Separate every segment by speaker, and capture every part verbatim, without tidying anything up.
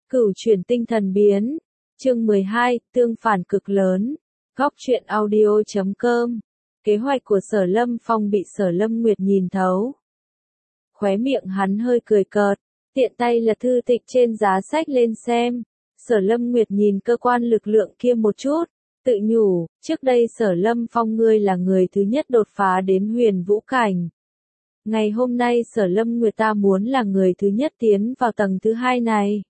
Speaker 1: Cửu chuyển tinh thần biến. Chương mười hai, tương phản cực lớn. Góc truyện audio chấm com. Kế hoạch của Sở Lâm Phong bị Sở Lâm Nguyệt nhìn thấu. Khóe miệng hắn hơi cười cợt, tiện tay lật thư tịch trên giá sách lên xem. Sở Lâm Nguyệt nhìn cơ quan lực lượng kia một chút, tự nhủ, trước đây Sở Lâm Phong ngươi là người thứ nhất đột phá đến huyền vũ cảnh. Ngày hôm nay Sở Lâm Nguyệt ta muốn là người thứ nhất tiến vào tầng thứ hai này.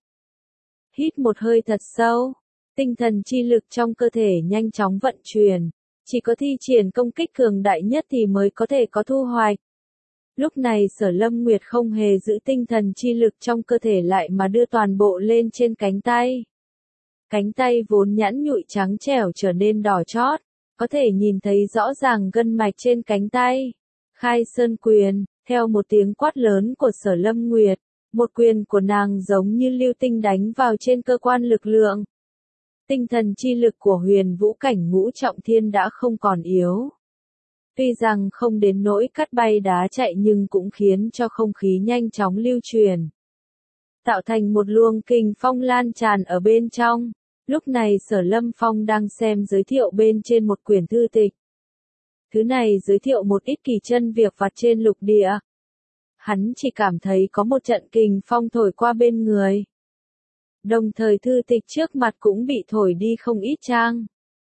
Speaker 1: Hít một hơi thật sâu, tinh thần chi lực trong cơ thể nhanh chóng vận chuyển, chỉ có thi triển công kích cường đại nhất thì mới có thể có thu hoạch. Lúc này Sở Lâm Nguyệt không hề giữ tinh thần chi lực trong cơ thể lại mà đưa toàn bộ lên trên cánh tay. Cánh tay vốn nhẵn nhụi trắng trẻo trở nên đỏ chót, có thể nhìn thấy rõ ràng gân mạch trên cánh tay. Khai Sơn Quyền, theo một tiếng quát lớn của Sở Lâm Nguyệt, một quyền của nàng giống như lưu tinh đánh vào trên cơ quan lực lượng. Tinh thần chi lực của huyền vũ cảnh ngũ trọng thiên đã không còn yếu. Tuy rằng không đến nỗi cắt bay đá chạy nhưng cũng khiến cho không khí nhanh chóng lưu truyền, tạo thành một luồng kình phong lan tràn ở bên trong. Lúc này Sở Lâm Phong đang xem giới thiệu bên trên một quyển thư tịch. Thứ này giới thiệu một ít kỳ chân việc vặt trên lục địa. Hắn chỉ cảm thấy có một trận kình phong thổi qua bên người. Đồng thời thư tịch trước mặt cũng bị thổi đi không ít trang.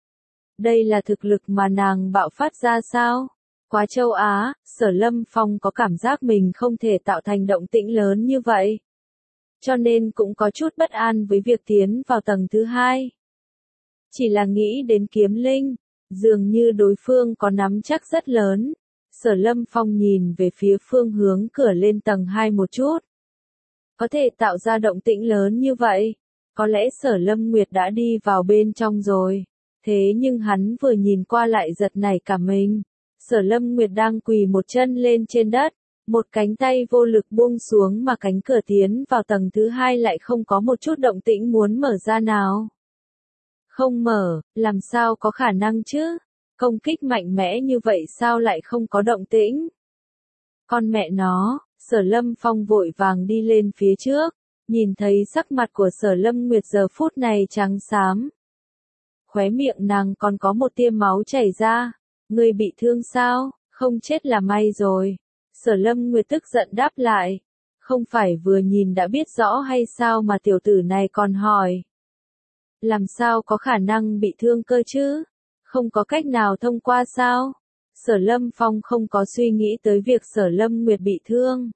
Speaker 1: Đây là thực lực mà nàng bạo phát ra sao? Quá châu Á, Sở Lâm Phong có cảm giác mình không thể tạo thành động tĩnh lớn như vậy. Cho nên cũng có chút bất an với việc tiến vào tầng thứ hai. Chỉ là nghĩ đến kiếm linh, dường như đối phương có nắm chắc rất lớn. Sở Lâm Phong nhìn về phía phương hướng cửa lên tầng hai một chút. Có thể tạo ra động tĩnh lớn như vậy, có lẽ Sở Lâm Nguyệt đã đi vào bên trong rồi. Thế nhưng hắn vừa nhìn qua lại giật nảy cả mình. Sở Lâm Nguyệt đang quỳ một chân lên trên đất, một cánh tay vô lực buông xuống mà cánh cửa tiến vào tầng thứ hai lại không có một chút động tĩnh muốn mở ra nào. Không mở, làm sao có khả năng chứ? Công kích mạnh mẽ như vậy sao lại không có động tĩnh? Con mẹ nó, Sở Lâm Phong vội vàng đi lên phía trước, nhìn thấy sắc mặt của Sở Lâm Nguyệt giờ phút này trắng xám. Khóe miệng nàng còn có một tia máu chảy ra. Ngươi bị thương sao? Không chết là may rồi. Sở Lâm Nguyệt tức giận đáp lại. Không phải vừa nhìn đã biết rõ hay sao mà tiểu tử này còn hỏi. Làm sao có khả năng bị thương cơ chứ? Không có cách nào thông qua sao? Sở Lâm Phong không có suy nghĩ tới việc Sở Lâm Nguyệt bị thương.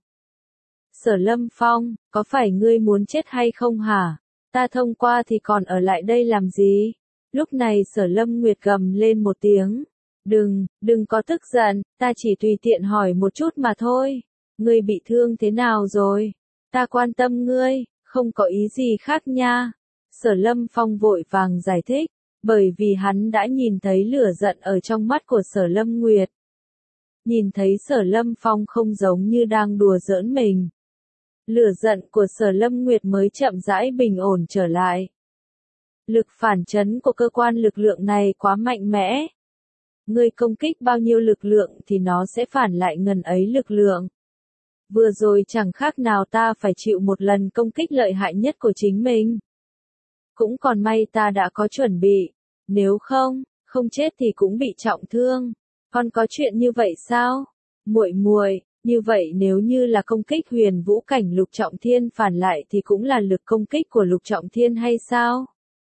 Speaker 1: Sở Lâm Phong, có phải ngươi muốn chết hay không hả? Ta thông qua thì còn ở lại đây làm gì? Lúc này Sở Lâm Nguyệt gầm lên một tiếng. Đừng, đừng có tức giận, ta chỉ tùy tiện hỏi một chút mà thôi. Ngươi bị thương thế nào rồi? Ta quan tâm ngươi, không có ý gì khác nha. Sở Lâm Phong vội vàng giải thích, bởi vì hắn đã nhìn thấy lửa giận ở trong mắt của Sở Lâm Nguyệt. Nhìn thấy Sở Lâm Phong không giống như đang đùa giỡn mình. Lửa giận của Sở Lâm Nguyệt mới chậm rãi bình ổn trở lại. Lực phản chấn của cơ quan lực lượng này quá mạnh mẽ. Ngươi công kích bao nhiêu lực lượng thì nó sẽ phản lại ngần ấy lực lượng. Vừa rồi chẳng khác nào ta phải chịu một lần công kích lợi hại nhất của chính mình. Cũng còn may ta đã có chuẩn bị, nếu không, không chết thì cũng bị trọng thương. Còn có chuyện như vậy sao? Muội muội, như vậy nếu như là công kích huyền vũ cảnh lục trọng thiên phản lại thì cũng là lực công kích của lục trọng thiên hay sao?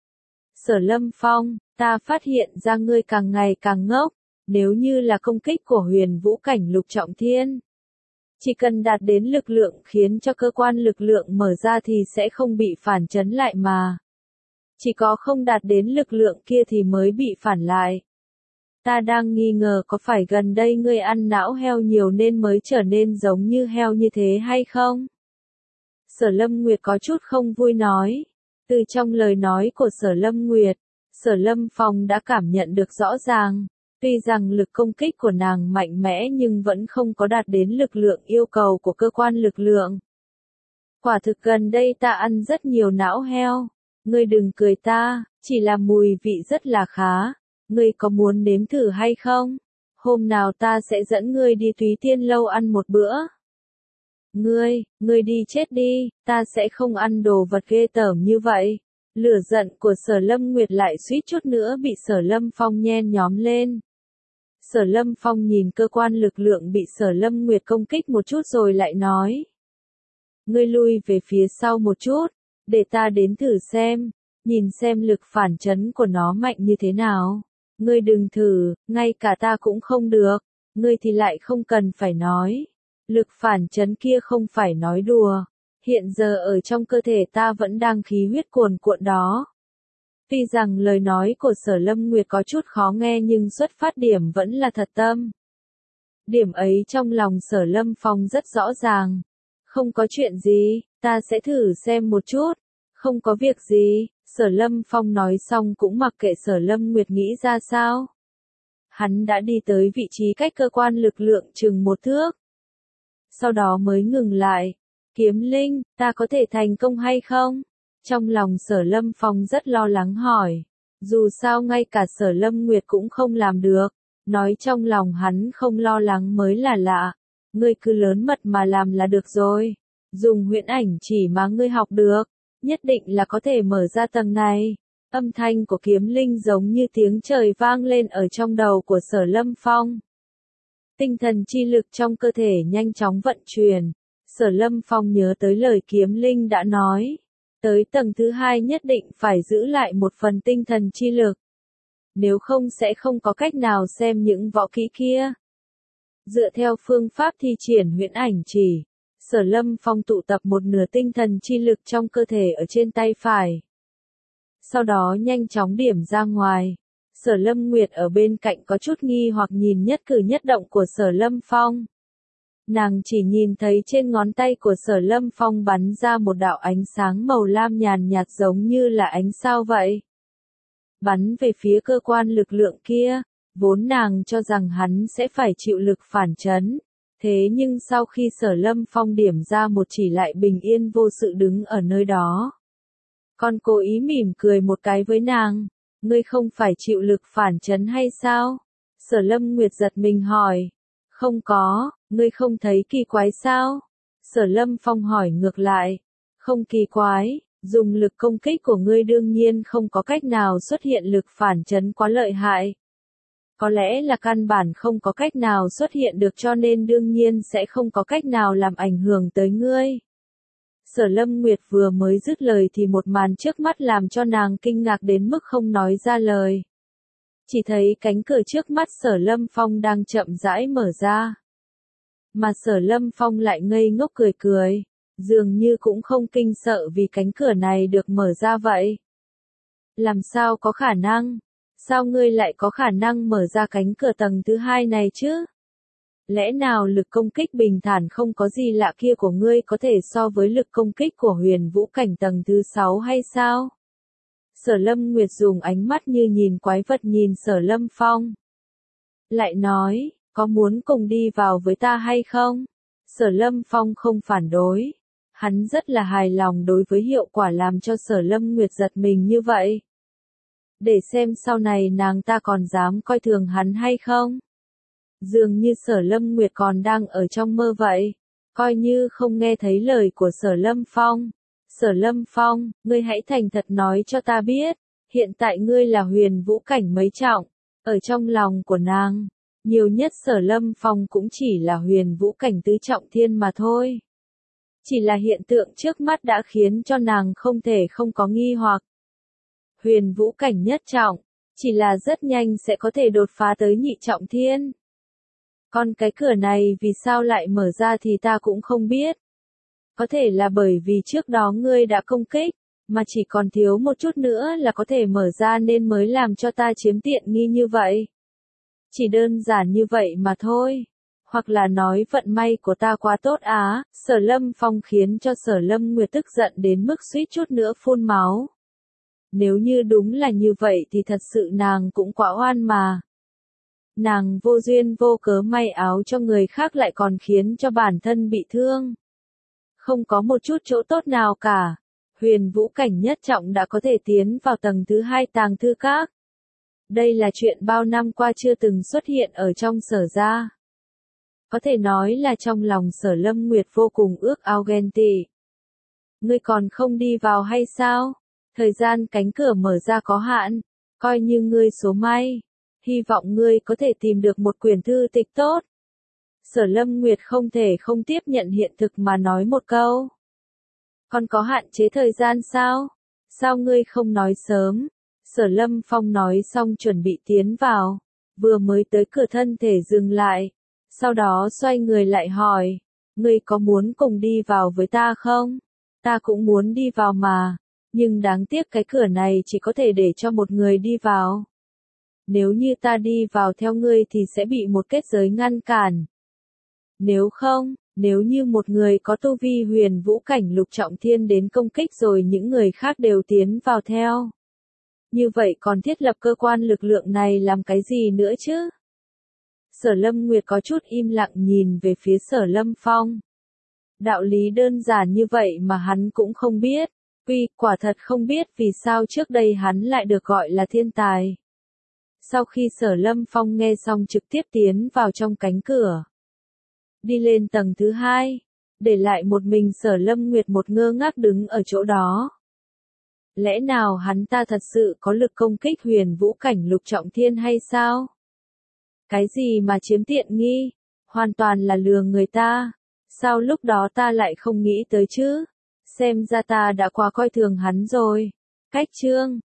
Speaker 1: Sở Lâm Phong, ta phát hiện ra ngươi càng ngày càng ngốc, nếu như là công kích của huyền vũ cảnh lục trọng thiên. Chỉ cần đạt đến lực lượng khiến cho cơ quan lực lượng mở ra thì sẽ không bị phản chấn lại mà. Chỉ có không đạt đến lực lượng kia thì mới bị phản lại. Ta đang nghi ngờ có phải gần đây ngươi ăn não heo nhiều nên mới trở nên giống như heo như thế hay không? Sở Lâm Nguyệt có chút không vui nói. Từ trong lời nói của Sở Lâm Nguyệt, Sở Lâm Phong đã cảm nhận được rõ ràng, tuy rằng lực công kích của nàng mạnh mẽ nhưng vẫn không có đạt đến lực lượng yêu cầu của cơ quan lực lượng. Quả thực gần đây ta ăn rất nhiều não heo, ngươi đừng cười ta, chỉ là mùi vị rất là khá, ngươi có muốn nếm thử hay không? Hôm nào ta sẽ dẫn ngươi đi Túy Tiên Lâu ăn một bữa. Ngươi, ngươi đi chết đi, ta sẽ không ăn đồ vật ghê tởm như vậy. Lửa giận của Sở Lâm Nguyệt lại suýt chút nữa bị Sở Lâm Phong nhen nhóm lên. Sở Lâm Phong nhìn cơ quan lực lượng bị Sở Lâm Nguyệt công kích một chút rồi lại nói. Ngươi lui về phía sau một chút, để ta đến thử xem, nhìn xem lực phản chấn của nó mạnh như thế nào. Ngươi đừng thử, ngay cả ta cũng không được, ngươi thì lại không cần phải nói. Lực phản chấn kia không phải nói đùa, hiện giờ ở trong cơ thể ta vẫn đang khí huyết cuồn cuộn đó. Tuy rằng lời nói của Sở Lâm Nguyệt có chút khó nghe nhưng xuất phát điểm vẫn là thật tâm. Điểm ấy trong lòng Sở Lâm Phong rất rõ ràng. Không có chuyện gì, ta sẽ thử xem một chút. Không có việc gì, Sở Lâm Phong nói xong cũng mặc kệ Sở Lâm Nguyệt nghĩ ra sao. Hắn đã đi tới vị trí cách cơ quan lực lượng chừng một thước. Sau đó mới ngừng lại. Kiếm Linh, ta có thể thành công hay không? Trong lòng Sở Lâm Phong rất lo lắng hỏi. Dù sao ngay cả Sở Lâm Nguyệt cũng không làm được. Nói trong lòng hắn không lo lắng mới là lạ. Ngươi cứ lớn mật mà làm là được rồi. Dùng huyễn ảnh chỉ mà ngươi học được. Nhất định là có thể mở ra tầng này. Âm thanh của Kiếm Linh giống như tiếng trời vang lên ở trong đầu của Sở Lâm Phong. Tinh thần chi lực trong cơ thể nhanh chóng vận chuyển. Sở Lâm Phong nhớ tới lời Kiếm Linh đã nói. Tới tầng thứ hai nhất định phải giữ lại một phần tinh thần chi lực. Nếu không sẽ không có cách nào xem những võ kỹ kia. Dựa theo phương pháp thi triển huyễn ảnh chỉ, Sở Lâm Phong tụ tập một nửa tinh thần chi lực trong cơ thể ở trên tay phải. Sau đó nhanh chóng điểm ra ngoài. Sở Lâm Nguyệt ở bên cạnh có chút nghi hoặc nhìn nhất cử nhất động của Sở Lâm Phong. Nàng chỉ nhìn thấy trên ngón tay của Sở Lâm Phong bắn ra một đạo ánh sáng màu lam nhàn nhạt giống như là ánh sao vậy. Bắn về phía cơ quan lực lượng kia, vốn nàng cho rằng hắn sẽ phải chịu lực phản chấn. Thế nhưng sau khi Sở Lâm Phong điểm ra một chỉ lại bình yên vô sự đứng ở nơi đó. Còn cố ý mỉm cười một cái với nàng. Ngươi không phải chịu lực phản chấn hay sao? Sở Lâm Nguyệt giật mình hỏi. Không có, ngươi không thấy kỳ quái sao? Sở Lâm Phong hỏi ngược lại. Không kỳ quái, dùng lực công kích của ngươi đương nhiên không có cách nào xuất hiện lực phản chấn quá lợi hại. Có lẽ là căn bản không có cách nào xuất hiện được cho nên đương nhiên sẽ không có cách nào làm ảnh hưởng tới ngươi. Sở Lâm Nguyệt vừa mới dứt lời thì một màn trước mắt làm cho nàng kinh ngạc đến mức không nói ra lời. Chỉ thấy cánh cửa trước mắt Sở Lâm Phong đang chậm rãi mở ra. Mà Sở Lâm Phong lại ngây ngốc cười cười, dường như cũng không kinh sợ vì cánh cửa này được mở ra vậy. Làm sao có khả năng? Sao ngươi lại có khả năng mở ra cánh cửa tầng thứ hai này chứ? Lẽ nào lực công kích bình thản không có gì lạ kia của ngươi có thể so với lực công kích của huyền vũ cảnh tầng thứ sáu hay sao? Sở Lâm Nguyệt dùng ánh mắt như nhìn quái vật nhìn Sở Lâm Phong. Lại nói, có muốn cùng đi vào với ta hay không? Sở Lâm Phong không phản đối. Hắn rất là hài lòng đối với hiệu quả làm cho Sở Lâm Nguyệt giật mình như vậy. Để xem sau này nàng ta còn dám coi thường hắn hay không? Dường như Sở Lâm Nguyệt còn đang ở trong mơ vậy. Coi như không nghe thấy lời của Sở Lâm Phong. Sở Lâm Phong, ngươi hãy thành thật nói cho ta biết. Hiện tại ngươi là huyền vũ cảnh mấy trọng. Ở trong lòng của nàng, nhiều nhất Sở Lâm Phong cũng chỉ là huyền vũ cảnh tứ trọng thiên mà thôi. Chỉ là hiện tượng trước mắt đã khiến cho nàng không thể không có nghi hoặc. Huyền vũ cảnh nhất trọng, chỉ là rất nhanh sẽ có thể đột phá tới nhị trọng thiên. Còn cái cửa này vì sao lại mở ra thì ta cũng không biết. Có thể là bởi vì trước đó ngươi đã công kích, mà chỉ còn thiếu một chút nữa là có thể mở ra nên mới làm cho ta chiếm tiện nghi như vậy. Chỉ đơn giản như vậy mà thôi. Hoặc là nói vận may của ta quá tốt á, Sở Lâm Phong khiến cho Sở Lâm Nguyệt tức giận đến mức suýt chút nữa phun máu. Nếu như đúng là như vậy thì thật sự nàng cũng quá oan mà. Nàng vô duyên vô cớ may áo cho người khác lại còn khiến cho bản thân bị thương. Không có một chút chỗ tốt nào cả. Huyền vũ cảnh nhất trọng đã có thể tiến vào tầng thứ hai tàng thư các. Đây là chuyện bao năm qua chưa từng xuất hiện ở trong Sở gia. Có thể nói là trong lòng Sở Lâm Nguyệt vô cùng ước ao ghen tị. Ngươi còn không đi vào hay sao? Thời gian cánh cửa mở ra có hạn, coi như ngươi số may. Hy vọng ngươi có thể tìm được một quyển thư tịch tốt. Sở Lâm Nguyệt không thể không tiếp nhận hiện thực mà nói một câu. Còn có hạn chế thời gian sao? Sao ngươi không nói sớm? Sở Lâm Phong nói xong chuẩn bị tiến vào, vừa mới tới cửa thân thể dừng lại, sau đó xoay người lại hỏi, ngươi có muốn cùng đi vào với ta không? Ta cũng muốn đi vào mà, nhưng đáng tiếc cái cửa này chỉ có thể để cho một người đi vào. Nếu như ta đi vào theo ngươi thì sẽ bị một kết giới ngăn cản. Nếu không, nếu như một người có tu vi huyền vũ cảnh lục trọng thiên đến công kích rồi những người khác đều tiến vào theo. Như vậy còn thiết lập cơ quan lực lượng này làm cái gì nữa chứ? Sở Lâm Nguyệt có chút im lặng nhìn về phía Sở Lâm Phong. Đạo lý đơn giản như vậy mà hắn cũng không biết. Quy, quả thật không biết vì sao trước đây hắn lại được gọi là thiên tài. Sau khi Sở Lâm Phong nghe xong trực tiếp tiến vào trong cánh cửa. Đi lên tầng thứ hai, để lại một mình Sở Lâm Nguyệt một ngơ ngác đứng ở chỗ đó. Lẽ nào hắn ta thật sự có lực công kích huyền vũ cảnh lục trọng thiên hay sao? Cái gì mà chiếm tiện nghi? Hoàn toàn là lừa người ta. Sao lúc đó ta lại không nghĩ tới chứ? Xem ra ta đã quá coi thường hắn rồi. Cách chương